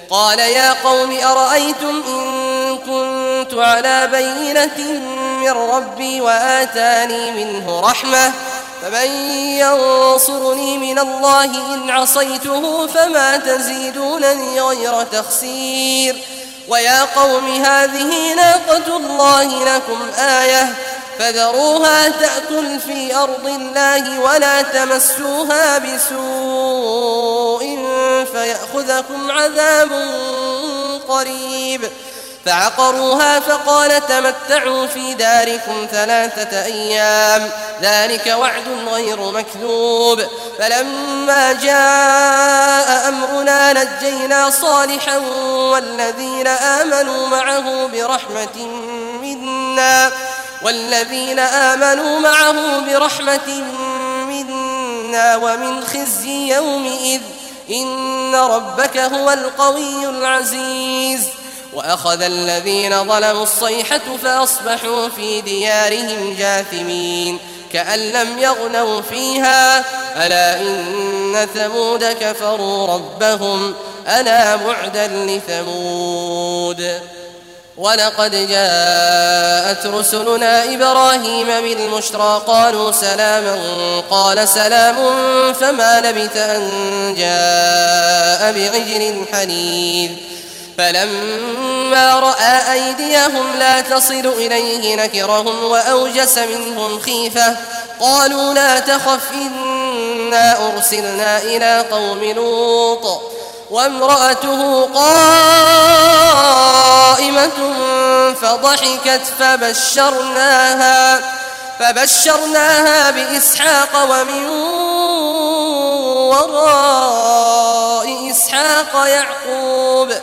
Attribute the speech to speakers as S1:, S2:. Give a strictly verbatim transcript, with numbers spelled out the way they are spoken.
S1: قال يا قوم أرأيتم إن كنت على بينة من ربي وآتاني منه رحمة فمن ينصرني من الله إن عصيته فما تزيدونني غير تخسير ويا قوم هذه ناقة الله لكم آية فذروها تأكل في أرض الله ولا تمسوها بسوء فيأخذكم عذاب قريب فعقروها فقال تمتعوا في داركم ثلاثة أيام ذلك وعد غير مكذوب فلما جاء أمرنا نجينا صالحا والذين آمنوا معه برحمة منا والذين آمنوا معه برحمة منا ومن خزي يومئذ إن ربك هو القوي العزيز وأخذ الذين ظلموا الصيحة فأصبحوا في ديارهم جاثمين كأن لم يغنوا فيها ألا إن ثمود كفروا ربهم ألا بعدا لثمود ولقد جاءت رسلنا إبراهيم بالبشرى قالوا سلاما قال سلام فما لبث أن جاء بعجل حنيذ فلما رأى أيديهم لا تصل إليه نكرهم وأوجس منهم خيفة قالوا لا تخف إنا أرسلنا إلى قوم لوط وامرأته قائمة فضحكت فبشرناها فبشرناها بإسحاق ومن وراء إسحاق يعقوب